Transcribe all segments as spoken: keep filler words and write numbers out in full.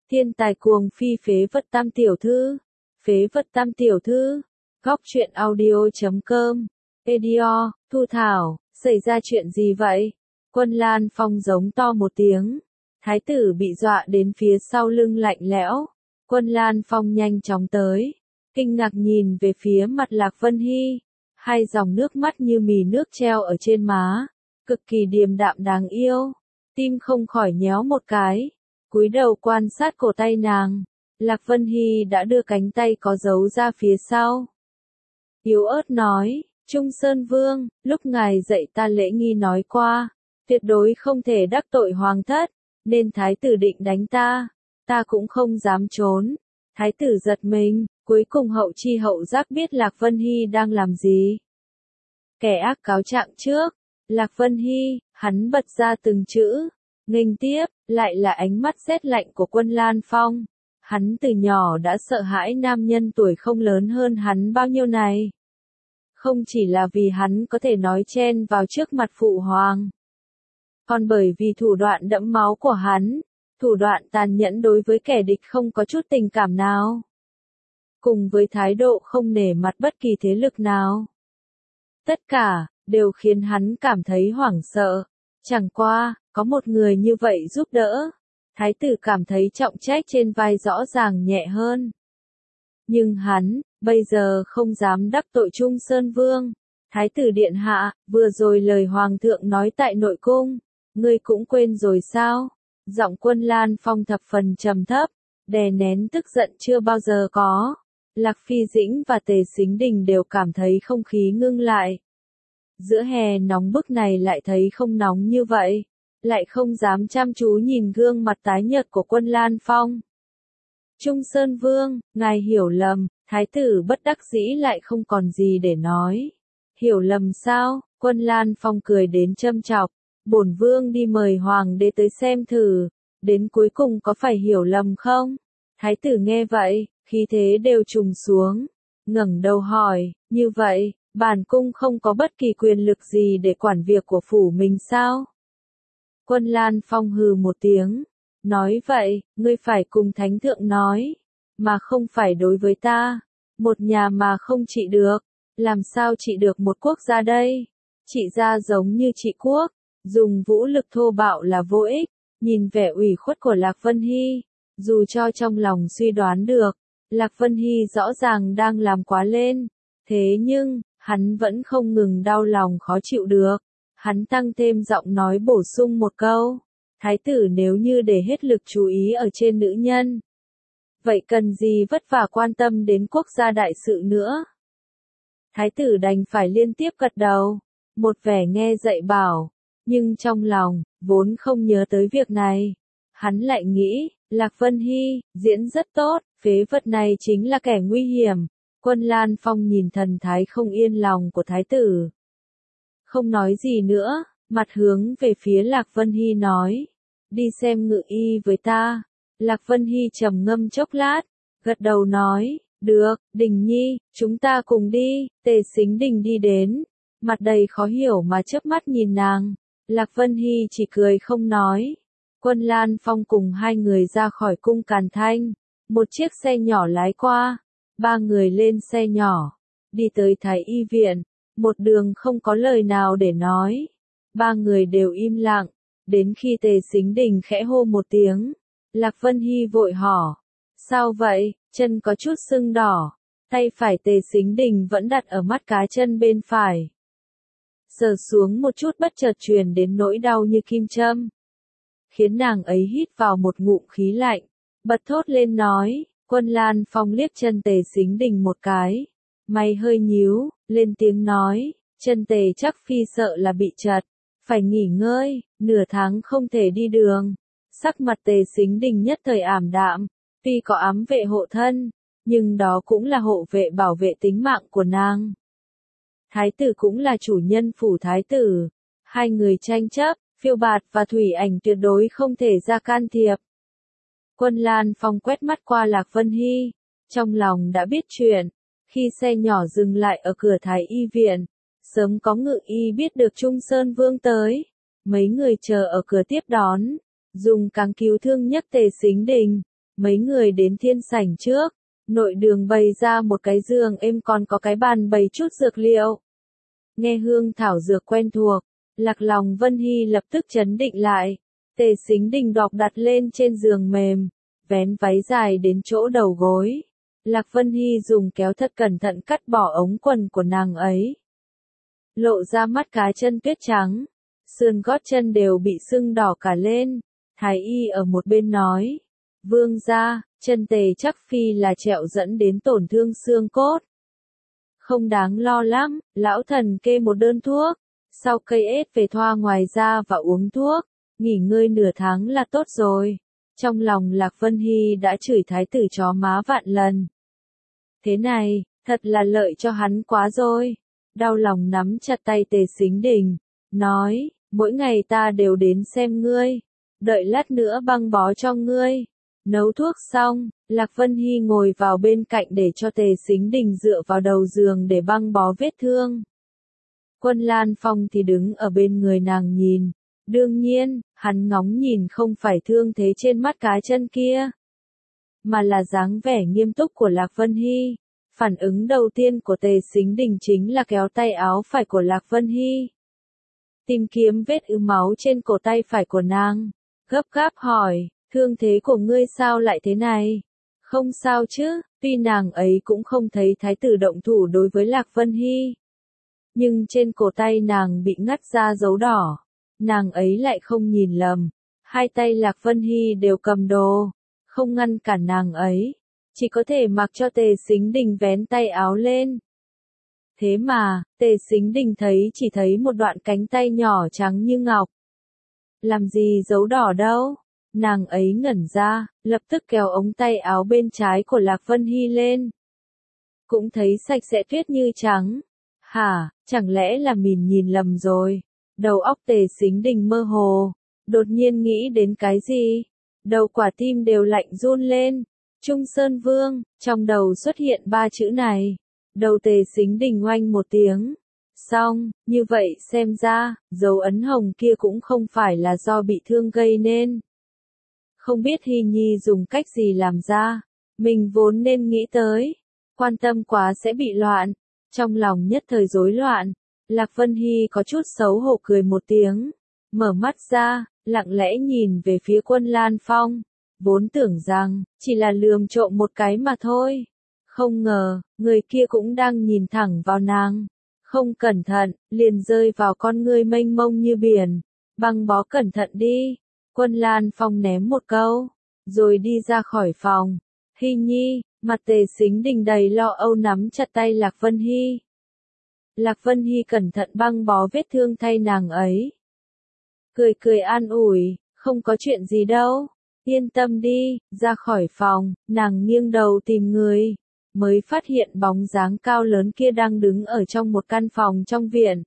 Thiên tài cuồng phi phế vật tam tiểu thư. Phế vật tam tiểu thư. Góc truyện audio chấm com. Edio, Thu Thảo, xảy ra chuyện gì vậy? Quân Lan Phong giống to một tiếng. Thái tử bị dọa đến phía sau lưng lạnh lẽo. Quân Lan Phong nhanh chóng tới. Kinh ngạc nhìn về phía mặt Lạc Vân Hy. Hai dòng nước mắt như mì nước treo ở trên má. Cực kỳ điềm đạm đáng yêu. Tim không khỏi nhéo một cái. Cúi đầu quan sát cổ tay nàng. Lạc Vân Hy đã đưa cánh tay có dấu ra phía sau. Yếu ớt nói, Trung Sơn Vương, lúc ngài dạy ta lễ nghi nói qua, tuyệt đối không thể đắc tội hoàng thất, nên thái tử định đánh ta, ta cũng không dám trốn. Thái tử giật mình, cuối cùng hậu chi hậu giác biết Lạc Vân Hy đang làm gì. Kẻ ác cáo trạng trước, Lạc Vân Hy, hắn bật ra từng chữ, nghênh tiếp, lại là ánh mắt rét lạnh của Quân Lan Phong. Hắn từ nhỏ đã sợ hãi nam nhân tuổi không lớn hơn hắn bao nhiêu này. Không chỉ là vì hắn có thể nói chen vào trước mặt phụ hoàng, còn bởi vì thủ đoạn đẫm máu của hắn, thủ đoạn tàn nhẫn đối với kẻ địch không có chút tình cảm nào, cùng với thái độ không nể mặt bất kỳ thế lực nào. Tất cả, đều khiến hắn cảm thấy hoảng sợ. Chẳng qua, có một người như vậy giúp đỡ. Thái tử cảm thấy trọng trách trên vai rõ ràng nhẹ hơn. Nhưng hắn, bây giờ không dám đắc tội Trung Sơn Vương. Thái tử điện hạ, vừa rồi lời hoàng thượng nói tại nội cung, ngươi cũng quên rồi sao? Giọng Quân Lan Phong thập phần trầm thấp, đè nén tức giận chưa bao giờ có. Lạc Phi Dĩnh và Tề Sính Đình đều cảm thấy không khí ngưng lại. Giữa hè nóng bức này lại thấy không nóng như vậy, lại không dám chăm chú nhìn gương mặt tái nhợt của Quân Lan Phong. Trung Sơn Vương, ngài hiểu lầm. Thái tử bất đắc dĩ lại không còn gì để nói. Hiểu lầm sao? Quân Lan Phong cười đến châm chọc. Bổn vương đi mời hoàng đế tới xem thử, đến cuối cùng có phải hiểu lầm không? Thái tử nghe vậy, khí thế đều trùng xuống, ngẩng đầu hỏi, như vậy, bản cung không có bất kỳ quyền lực gì để quản việc của phủ mình sao? Quân Lan Phong hừ một tiếng, nói vậy, ngươi phải cùng thánh thượng nói, mà không phải đối với ta. Một nhà mà không trị được, làm sao trị được một quốc gia đây? Trị gia giống như trị quốc, dùng vũ lực thô bạo là vô ích. Nhìn vẻ ủy khuất của Lạc Vân Hy, dù cho trong lòng suy đoán được, Lạc Vân Hy rõ ràng đang làm quá lên, thế nhưng, hắn vẫn không ngừng đau lòng khó chịu được. Hắn tăng thêm giọng nói bổ sung một câu, thái tử nếu như để hết lực chú ý ở trên nữ nhân, vậy cần gì vất vả quan tâm đến quốc gia đại sự nữa? Thái tử đành phải liên tiếp gật đầu, một vẻ nghe dạy bảo, nhưng trong lòng, vốn không nhớ tới việc này. Hắn lại nghĩ, Lạc Vân Hy, diễn rất tốt, phế vật này chính là kẻ nguy hiểm. Quân Lan Phong nhìn thần thái không yên lòng của thái tử. Không nói gì nữa, mặt hướng về phía Lạc Vân Hy nói, đi xem ngự y với ta. Lạc Vân Hy trầm ngâm chốc lát, gật đầu nói, được, Đình Nhi, chúng ta cùng đi. Tề Sính Đình đi đến, mặt đầy khó hiểu mà chớp mắt nhìn nàng. Lạc Vân Hy chỉ cười không nói. Quân Lan Phong cùng hai người ra khỏi cung Càn Thanh, một chiếc xe nhỏ lái qua, ba người lên xe nhỏ, đi tới Thái Y viện, một đường không có lời nào để nói. Ba người đều im lặng, đến khi Tề Sính Đình khẽ hô một tiếng. Lạc Vân Hy vội hỏi, sao vậy, chân có chút sưng đỏ, tay phải Tề Sính Đình vẫn đặt ở mắt cá chân bên phải. Sờ xuống một chút bất chợt truyền đến nỗi đau như kim châm, khiến nàng ấy hít vào một ngụm khí lạnh, bật thốt lên nói. Quân Lan Phong liếc chân Tề Sính Đình một cái, mày hơi nhíu, lên tiếng nói, chân Tề chắc phi sợ là bị trật, phải nghỉ ngơi, nửa tháng không thể đi đường. Sắc mặt Tề Sính Đình nhất thời ảm đạm, tuy có ám vệ hộ thân, nhưng đó cũng là hộ vệ bảo vệ tính mạng của nàng. Thái tử cũng là chủ nhân phủ thái tử, hai người tranh chấp, Phiêu Bạt và Thủy Ảnh tuyệt đối không thể ra can thiệp. Quân Lan Phong quét mắt qua Lạc Vân Hy, trong lòng đã biết chuyện. Khi xe nhỏ dừng lại ở cửa Thái Y viện, sớm có ngự y biết được Trung Sơn Vương tới, mấy người chờ ở cửa tiếp đón, dùng cáng cứu thương nhấc Tề Sính Đình, Mấy người đến thiên sảnh trước, nội đường bày ra một cái giường êm còn có cái bàn bày chút dược liệu. Nghe hương thảo dược quen thuộc, Lạc Lòng Vân Hy lập tức chấn định lại. Tề Sính Đình đọc đặt lên trên giường mềm, vén váy dài đến chỗ đầu gối. Lạc Vân Hy dùng kéo thật cẩn thận cắt bỏ ống quần của nàng ấy. Lộ ra mắt cá chân tuyết trắng, sườn gót chân đều bị sưng đỏ cả lên. Thái y ở một bên nói, vương gia, chân tề chắc phi là trẹo dẫn đến tổn thương xương cốt. Không đáng lo lắm, lão thần kê một đơn thuốc, sau cây ết về thoa ngoài da và uống thuốc, nghỉ ngơi nửa tháng là tốt rồi. Trong lòng Lạc Vân Hy đã chửi thái tử chó má vạn lần. Thế này, thật là lợi cho hắn quá rồi. Đau lòng nắm chặt tay Tề Sính Đình, nói, mỗi ngày ta đều đến xem ngươi, đợi lát nữa băng bó cho ngươi. Nấu thuốc xong, Lạc Vân Hy ngồi vào bên cạnh để cho Tề Sính Đình dựa vào đầu giường để băng bó vết thương. Quân Lan Phong thì đứng ở bên người nàng nhìn. Đương nhiên, hắn ngóng nhìn không phải thương thế trên mắt cá chân kia, mà là dáng vẻ nghiêm túc của Lạc Vân Hy. Phản ứng đầu tiên của Tề Sính Đình chính là kéo tay áo phải của Lạc Vân Hy, tìm kiếm vết ứ máu trên cổ tay phải của nàng, gấp gáp hỏi, thương thế của ngươi sao lại thế này? Không sao chứ? Tuy nàng ấy cũng không thấy thái tử động thủ đối với Lạc Vân Hy, nhưng trên cổ tay nàng bị ngắt ra dấu đỏ. Nàng ấy lại không nhìn lầm, hai tay Lạc Vân Hy đều cầm đồ, không ngăn cản nàng ấy, chỉ có thể mặc cho Tề Sính Đình vén tay áo lên. Thế mà, Tề Sính Đình thấy chỉ thấy một đoạn cánh tay nhỏ trắng như ngọc. Làm gì dấu đỏ đâu? Nàng ấy ngẩn ra, lập tức kéo ống tay áo bên trái của Lạc Vân Hy lên. Cũng thấy sạch sẽ tuyết như trắng. Hả, chẳng lẽ là mình nhìn lầm rồi? Đầu óc Tề Sính Đình mơ hồ, đột nhiên nghĩ đến cái gì? Đầu quả tim đều lạnh run lên. Trung Sơn Vương, trong đầu xuất hiện ba chữ này. Đầu Tề Sính Đình oanh một tiếng. Xong, như vậy xem ra, dấu ấn hồng kia cũng không phải là do bị thương gây nên. Không biết Hy Nhi dùng cách gì làm ra, mình vốn nên nghĩ tới. Quan tâm quá sẽ bị loạn. Trong lòng nhất thời rối loạn. Lạc Vân Hy có chút xấu hổ cười một tiếng, mở mắt ra, lặng lẽ nhìn về phía Quân Lan Phong, vốn tưởng rằng, chỉ là lườm trộm một cái mà thôi. Không ngờ, người kia cũng đang nhìn thẳng vào nàng, không cẩn thận, liền rơi vào con ngươi mênh mông như biển, băng bó cẩn thận đi. Quân Lan Phong ném một câu, rồi đi ra khỏi phòng. Hy Nhi, mặt Tề Sính Đình đầy lo âu nắm chặt tay Lạc Vân Hy. Lạc Vân Hy cẩn thận băng bó vết thương thay nàng ấy. Cười cười an ủi, không có chuyện gì đâu, yên tâm đi. Ra khỏi phòng, nàng nghiêng đầu tìm người, mới phát hiện bóng dáng cao lớn kia đang đứng ở trong một căn phòng trong viện.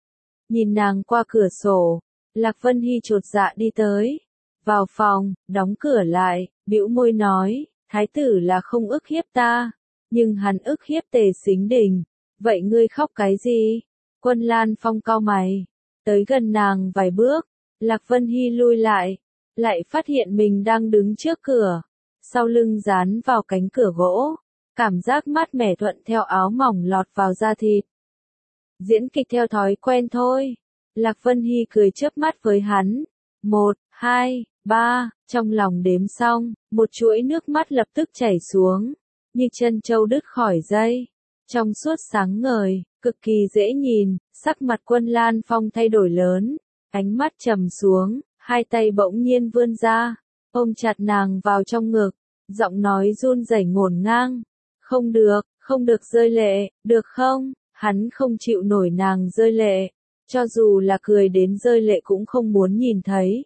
Nhìn nàng qua cửa sổ, Lạc Vân Hy chột dạ đi tới, vào phòng, đóng cửa lại, bĩu môi nói, thái tử là không ức hiếp ta, nhưng hắn ức hiếp Tề Sính Đình. Vậy ngươi khóc cái gì? Quân Lan Phong cau mày, tới gần nàng vài bước, Lạc Vân Hy lui lại, lại phát hiện mình đang đứng trước cửa, sau lưng dán vào cánh cửa gỗ, cảm giác mát mẻ thuận theo áo mỏng lọt vào da thịt. Diễn kịch theo thói quen thôi. Lạc Vân Hy cười chớp mắt với hắn. Một, hai, ba, trong lòng đếm xong, một chuỗi nước mắt lập tức chảy xuống, như chân trâu đứt khỏi dây. Trong suốt sáng ngời, cực kỳ dễ nhìn, sắc mặt Quân Lan Phong thay đổi lớn, ánh mắt trầm xuống, hai tay bỗng nhiên vươn ra, ôm chặt nàng vào trong ngực, giọng nói run rẩy ngổn ngang. Không được, không được rơi lệ, được không? Hắn không chịu nổi nàng rơi lệ, cho dù là cười đến rơi lệ cũng không muốn nhìn thấy.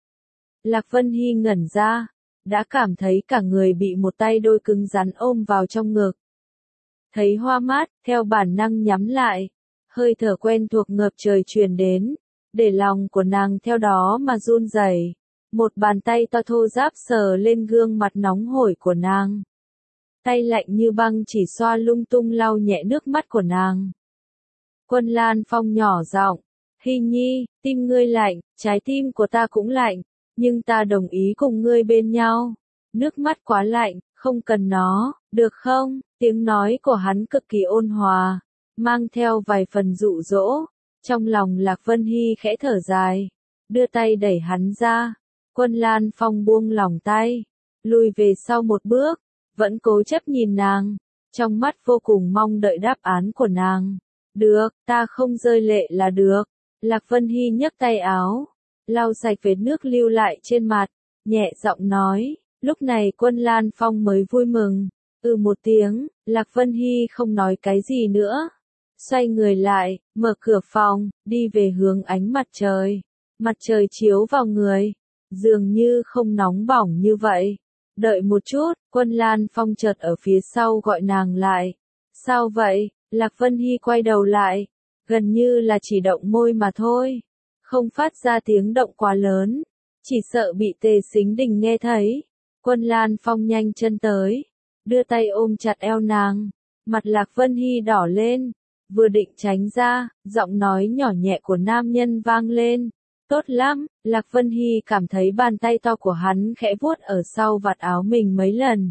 Lạc Vân Hy ngẩn ra, đã cảm thấy cả người bị một tay đôi cứng rắn ôm vào trong ngực. Thấy hoa mát, theo bản năng nhắm lại, hơi thở quen thuộc ngập trời truyền đến, để lòng của nàng theo đó mà run rẩy. Một bàn tay to thô ráp sờ lên gương mặt nóng hổi của nàng. Tay lạnh như băng chỉ xoa lung tung lau nhẹ nước mắt của nàng. Quân Lan Phong nhỏ giọng, Hy Nhi, tim ngươi lạnh, trái tim của ta cũng lạnh, nhưng ta đồng ý cùng ngươi bên nhau. nước mắt quá lạnh, không cần nó, được không? Tiếng nói của hắn cực kỳ ôn hòa, mang theo vài phần dụ dỗ. Trong lòng Lạc Vân Hy khẽ thở dài, đưa tay đẩy hắn ra. Quân Lan Phong buông lỏng tay, lùi về sau một bước, vẫn cố chấp nhìn nàng, trong mắt vô cùng mong đợi đáp án của nàng. Được, ta không rơi lệ là được. Lạc Vân Hy nhấc tay áo, lau sạch vết nước lưu lại trên mặt, nhẹ giọng nói. Lúc này Quân Lan Phong mới vui mừng, ừ một tiếng. Lạc Vân Hy không nói cái gì nữa, xoay người lại, mở cửa phòng, đi về hướng ánh mặt trời. Mặt trời chiếu vào người, dường như không nóng bỏng như vậy. Đợi một chút, Quân Lan Phong chợt ở phía sau gọi nàng lại. Sao vậy? Lạc Vân Hy quay đầu lại, gần như là chỉ động môi mà thôi, không phát ra tiếng động quá lớn, chỉ sợ bị Tề Sính Đình nghe thấy. Quân Lan Phong nhanh chân tới, đưa tay ôm chặt eo nàng, mặt Lạc Vân Hy đỏ lên, vừa định tránh ra, giọng nói nhỏ nhẹ của nam nhân vang lên. Tốt lắm. Lạc Vân Hy cảm thấy bàn tay to của hắn khẽ vuốt ở sau vạt áo mình mấy lần.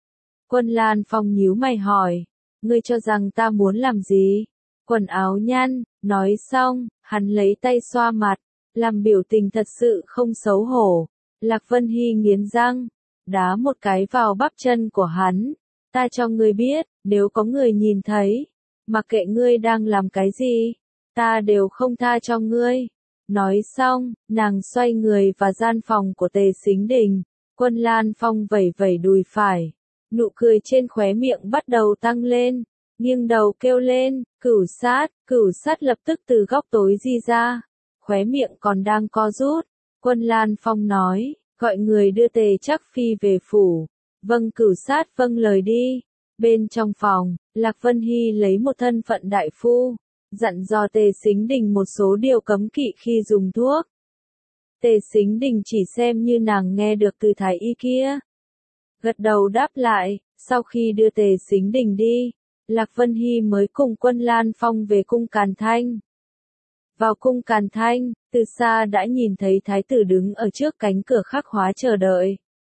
Quân Lan Phong nhíu mày hỏi, ngươi cho rằng ta muốn làm gì? Quần áo nhăn, nói xong, hắn lấy tay xoa mặt, làm biểu tình thật sự không xấu hổ. Lạc Vân Hy nghiến răng, đá một cái vào bắp chân của hắn. Ta cho ngươi biết, nếu có người nhìn thấy, mặc kệ ngươi đang làm cái gì, ta đều không tha cho ngươi. Nói xong, nàng xoay người vào gian phòng của Tề Sính Đình. Quân Lan Phong vẩy vẩy đùi phải, nụ cười trên khóe miệng bắt đầu tăng lên, nghiêng đầu kêu lên, cửu sát. Cửu sát lập tức từ góc tối di ra, khóe miệng còn đang co rút. Quân Lan Phong nói, gọi người đưa Tề Trác Phi về phủ. Vâng. Cửu sát vâng lời đi. Bên trong phòng, Lạc Vân Hy lấy một thân phận đại phu, dặn dò Tề Sính Đình một số điều cấm kỵ khi dùng thuốc. Tề Sính Đình chỉ xem như nàng nghe được từ thái y kia, gật đầu đáp lại. Sau khi đưa Tề Sính Đình đi, Lạc Vân Hy mới cùng Quân Lan Phong về cung Càn Thanh. Vào cung Càn Thanh, từ xa đã nhìn thấy thái tử đứng ở trước cánh cửa khắc hóa chờ đợi.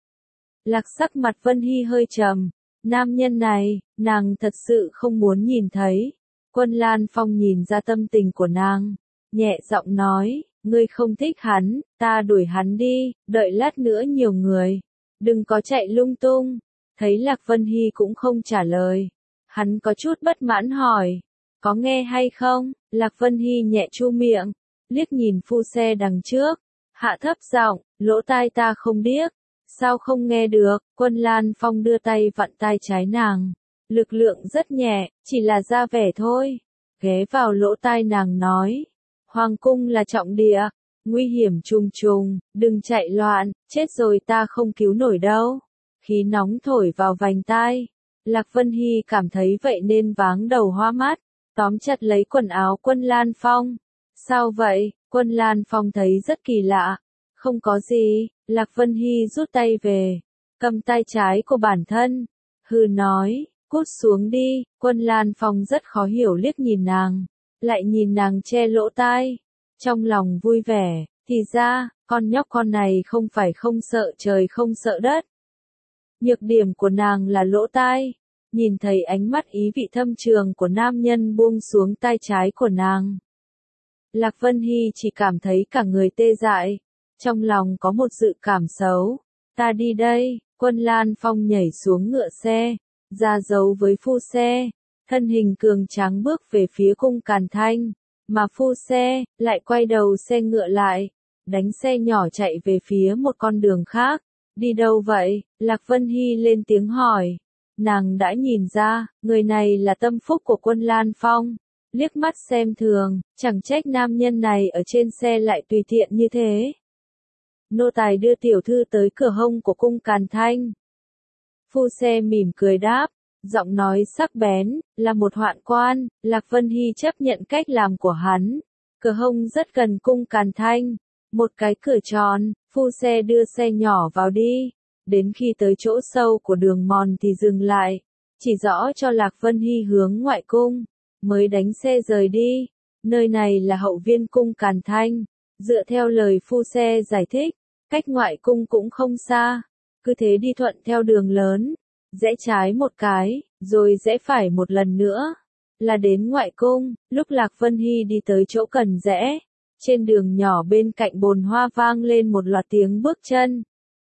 Lạc sắc mặt Vân Hy hơi trầm, nam nhân này, nàng thật sự không muốn nhìn thấy. Quân Lan Phong nhìn ra tâm tình của nàng, nhẹ giọng nói, ngươi không thích hắn, ta đuổi hắn đi, đợi lát nữa nhiều người, đừng có chạy lung tung. Thấy Lạc Vân Hy cũng không trả lời, hắn có chút bất mãn hỏi, có nghe hay không? Lạc Vân Hy nhẹ chu miệng, liếc nhìn phu xe đằng trước, hạ thấp giọng, lỗ tai ta không điếc, sao không nghe được? Quân Lan Phong đưa tay vặn tai trái nàng, lực lượng rất nhẹ, chỉ là ra vẻ thôi. Ghé vào lỗ tai nàng nói, hoàng cung là trọng địa, nguy hiểm trùng trùng, đừng chạy loạn, chết rồi ta không cứu nổi đâu. Khí nóng thổi vào vành tai, Lạc Vân Hy cảm thấy vậy nên váng đầu hoa mắt, tóm chặt lấy quần áo Quân Lan Phong. Sao vậy? Quân Lan Phong thấy rất kỳ lạ. Không có gì. Lạc Vân Hy rút tay về, cầm tay trái của bản thân, hừ nói, cút xuống đi. Quân Lan Phong rất khó hiểu liếc nhìn nàng, lại nhìn nàng che lỗ tai, trong lòng vui vẻ, thì ra, con nhóc con này không phải không sợ trời không sợ đất. Nhược điểm của nàng là lỗ tai. Nhìn thấy ánh mắt ý vị thâm trường của nam nhân buông xuống tay trái của nàng, Lạc Vân Hy chỉ cảm thấy cả người tê dại, trong lòng có một dự cảm xấu. Ta đi đây. Quân Lan Phong nhảy xuống ngựa xe, ra dấu với phu xe, thân hình cường tráng bước về phía cung Càn Thanh, mà phu xe lại quay đầu xe ngựa lại, đánh xe nhỏ chạy về phía một con đường khác. Đi đâu vậy? Lạc Vân Hy lên tiếng hỏi. Nàng đã nhìn ra, người này là tâm phúc của Quân Lan Phong, liếc mắt xem thường, chẳng trách nam nhân này ở trên xe lại tùy tiện như thế. Nô tài đưa tiểu thư tới cửa hông của cung Càn Thanh. Phu xe mỉm cười đáp, giọng nói sắc bén, là một hoạn quan. Lạc Vân Hy chấp nhận cách làm của hắn. Cửa hông rất gần cung Càn Thanh, một cái cửa tròn. Phu xe đưa xe nhỏ vào đi, đến khi tới chỗ sâu của đường mòn thì dừng lại, chỉ rõ cho Lạc Vân Hy hướng ngoại cung, mới đánh xe rời đi. Nơi này là hậu viên cung Càn Thanh, dựa theo lời phu xe giải thích, cách ngoại cung cũng không xa. cứ thế đi thuận theo đường lớn, rẽ trái một cái, rồi rẽ phải một lần nữa, là đến ngoại cung. Lúc Lạc Vân Hy đi tới chỗ cần rẽ, trên đường nhỏ bên cạnh bồn hoa vang lên một loạt tiếng bước chân.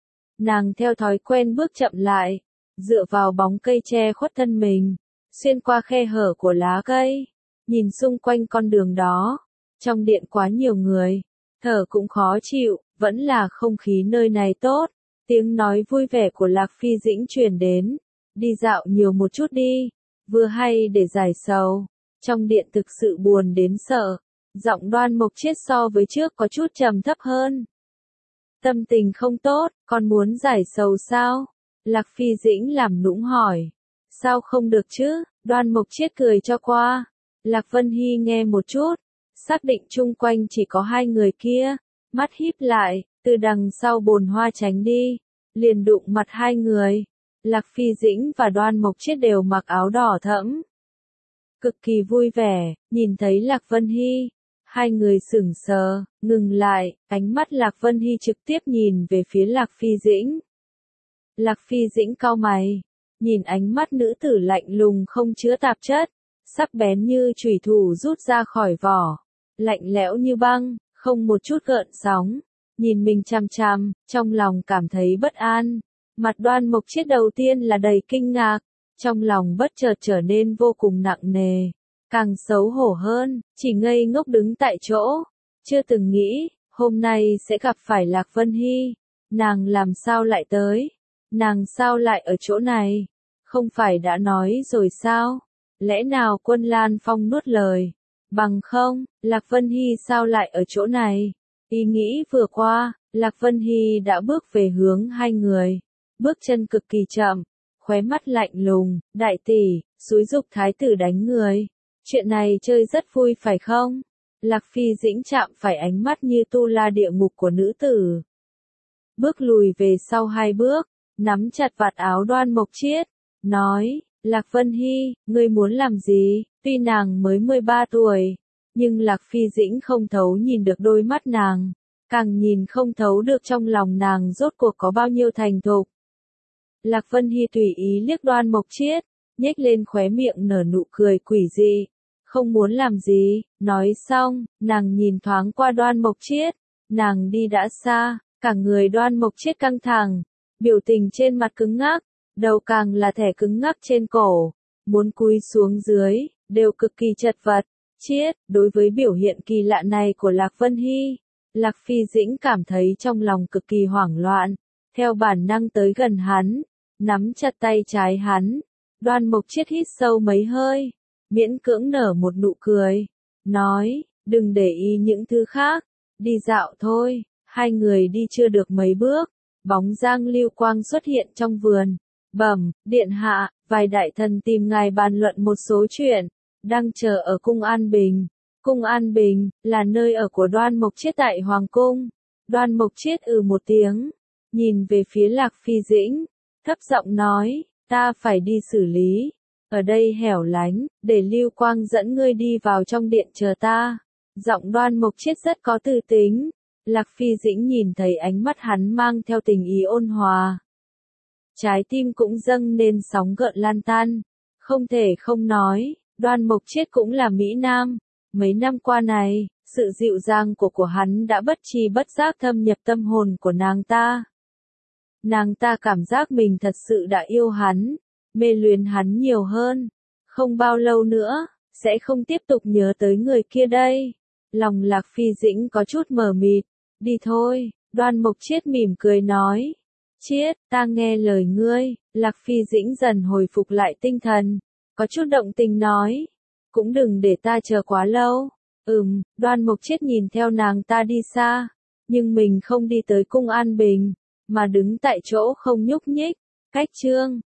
Nàng theo thói quen bước chậm lại, dựa vào bóng cây che khuất thân mình, xuyên qua khe hở của lá cây, nhìn xung quanh con đường đó. Trong điện quá nhiều người, thở cũng khó chịu, vẫn là không khí nơi này tốt. Tiếng nói vui vẻ của Lạc Phi Dĩnh truyền đến, đi dạo nhiều một chút đi, vừa hay để giải sầu. Trong điện thực sự buồn đến sợ, giọng Đoan Mộc Chiết so với trước có chút trầm thấp hơn. Tâm tình không tốt, con muốn giải sầu sao? Lạc Phi Dĩnh làm nũng hỏi. Sao không được chứ? Đoan Mộc Chiết cười cho qua. Lạc Vân Hy nghe một chút, xác định chung quanh chỉ có hai người kia, mắt híp lại, từ đằng sau bồn hoa tránh đi, liền đụng mặt hai người. Lạc Phi Dĩnh và Đoan Mộc Chiết đều mặc áo đỏ thẫm, cực kỳ vui vẻ, nhìn thấy Lạc Vân Hy, hai người sững sờ, ngừng lại, ánh mắt Lạc Vân Hy trực tiếp nhìn về phía Lạc Phi Dĩnh. Lạc Phi Dĩnh cau mày, nhìn ánh mắt nữ tử lạnh lùng không chứa tạp chất, sắc bén như chùy thủ rút ra khỏi vỏ, lạnh lẽo như băng, không một chút gợn sóng, nhìn mình chằm chằm, trong lòng cảm thấy bất an. Mặt Đoan Mộc Chiết đầu tiên là đầy kinh ngạc, trong lòng bất chợt trở nên vô cùng nặng nề, càng xấu hổ hơn, chỉ ngây ngốc đứng tại chỗ, chưa từng nghĩ, hôm nay sẽ gặp phải Lạc Vân Hy. Nàng làm sao lại tới? Nàng sao lại ở chỗ này? Không phải đã nói rồi sao? Lẽ nào Quân Lan Phong nuốt lời? Bằng không, Lạc Vân Hy sao lại ở chỗ này? Ý nghĩ vừa qua, Lạc Vân Hy đã bước về hướng hai người, bước chân cực kỳ chậm, khóe mắt lạnh lùng. Đại tỷ, xúi giục thái tử đánh người. Chuyện này chơi rất vui phải không? Lạc Phi Dĩnh chạm phải ánh mắt như tu la địa ngục của nữ tử. Bước lùi về sau hai bước, nắm chặt vạt áo Đoan Mộc Chiết, nói, Lạc Vân Hy, ngươi muốn làm gì? Tuy nàng mới mười ba tuổi, nhưng Lạc Phi Dĩnh không thấu nhìn được đôi mắt nàng, càng nhìn không thấu được trong lòng nàng rốt cuộc có bao nhiêu thành thục. Lạc Vân Hy tùy ý liếc Đoan Mộc Chiết, nhếch lên khóe miệng nở nụ cười quỷ dị. Không muốn làm gì? Nói xong, nàng nhìn thoáng qua Đoan Mộc Chiết, nàng đi đã xa, cả người Đoan Mộc Chiết căng thẳng, biểu tình trên mặt cứng ngắc, đầu càng là thẻ cứng ngắc trên cổ, muốn cúi xuống dưới, đều cực kỳ chật vật. Chiết, đối với biểu hiện kỳ lạ này của Lạc Vân Hy, Lạc Phi Dĩnh cảm thấy trong lòng cực kỳ hoảng loạn, theo bản năng tới gần hắn, nắm chặt tay trái hắn. Đoan Mộc Chiết hít sâu mấy hơi, miễn cưỡng nở một nụ cười, nói, đừng để ý những thứ khác, đi dạo thôi. Hai người đi chưa được mấy bước, bóng dáng lưu quang xuất hiện trong vườn. Bẩm, điện hạ, vài đại thần tìm ngài bàn luận một số chuyện, đang chờ ở cung An Bình. Cung An Bình, là nơi ở của Đoan Mộc Chiết tại Hoàng Cung. Đoan Mộc Chiết ừ một tiếng, nhìn về phía Lạc Phi Dĩnh, thấp giọng nói, ta phải đi xử lý, ở đây hẻo lánh, để Lưu Quang dẫn ngươi đi vào trong điện chờ ta. Giọng Đoan Mộc Chiết rất có tư tính. Lạc Phi Dĩnh nhìn thấy ánh mắt hắn mang theo tình ý ôn hòa, trái tim cũng dâng nên sóng gợn lan tan. Không thể không nói, Đoan Mộc Chiết cũng là Mỹ Nam. Mấy năm qua này, sự dịu dàng của của hắn đã bất tri bất giác thâm nhập tâm hồn của nàng ta. Nàng ta cảm giác mình thật sự đã yêu hắn, mê luyến hắn nhiều hơn. Không bao lâu nữa, sẽ không tiếp tục nhớ tới người kia đây. Lòng Lạc Phi Dĩnh có chút mờ mịt. Đi thôi, Đoan Mộc Chiết mỉm cười nói. Chiết, ta nghe lời ngươi. Lạc Phi Dĩnh dần hồi phục lại tinh thần, có chút động tình nói. Cũng đừng để ta chờ quá lâu. Ừm, Đoan Mộc Chiết nhìn theo nàng ta đi xa, nhưng mình không đi tới cung An Bình, mà đứng tại chỗ không nhúc nhích. Cách chương